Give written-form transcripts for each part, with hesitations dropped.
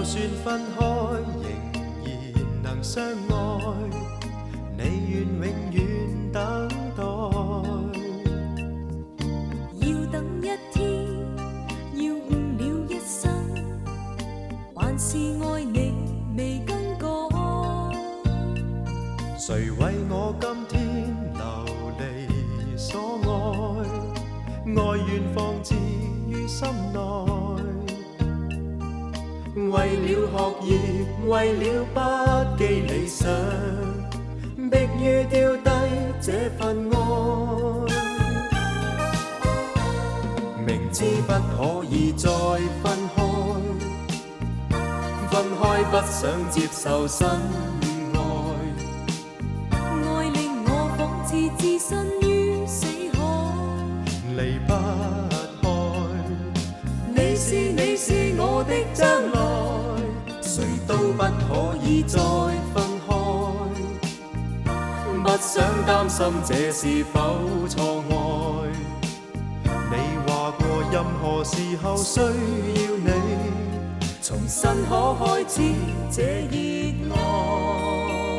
算分開，仍然能相愛。你願永遠等待， 要等一天，要誤了一生，還是愛你未更改。 誰為我今天流離所愛？愛願放置於心內。為了學業，為了不羈理想，迫於丟低這份愛。明知不可以再分開，分開不想接受新愛。 愛令我仿似置身於死海， 離不開。你是我的將來，誰都不可以再分開。不想擔心這是否錯愛。你話過任何時候需要你，重新可開始這熱愛。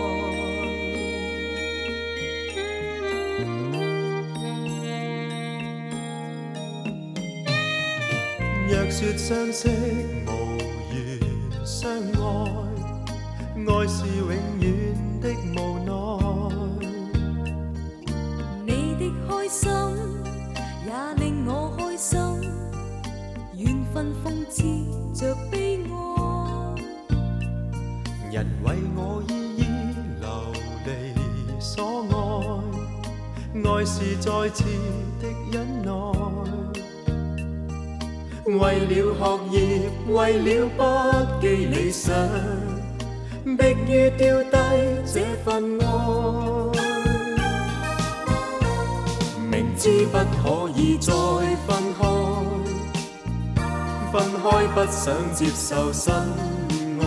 若說相識無緣相愛，愛是永遠的無奈。 你的開心也令我開心，緣分諷刺着悲哀。 人為我依依流離所愛，愛是再次的忍耐。為了學業，為了不羈理想，迫於丟低這份愛。明知不可以再分開，分開不想接受新愛。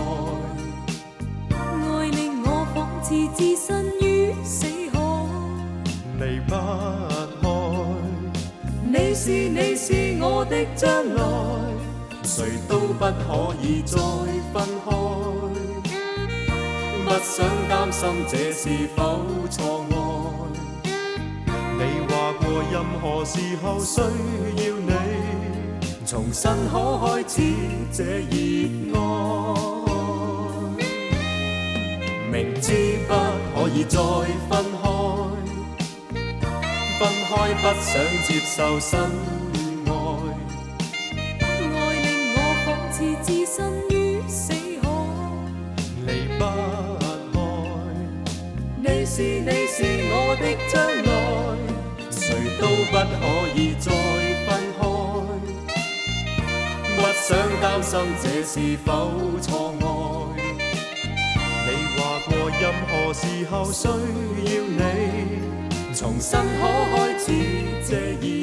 愛令我仿似置身於死海， 離不開。你是我的將來，誰都不可以再分開。不想擔心這是否錯愛。你話過任何時候需要你，重新可開始這熱愛。明知不可以再分開，分開不想接受新愛。 愛令我仿似置身於死海， 離不開。你是我的將來，誰都不可以再分開。不想擔心這是否錯愛。你話過任何時候需要你，重新可開始這熱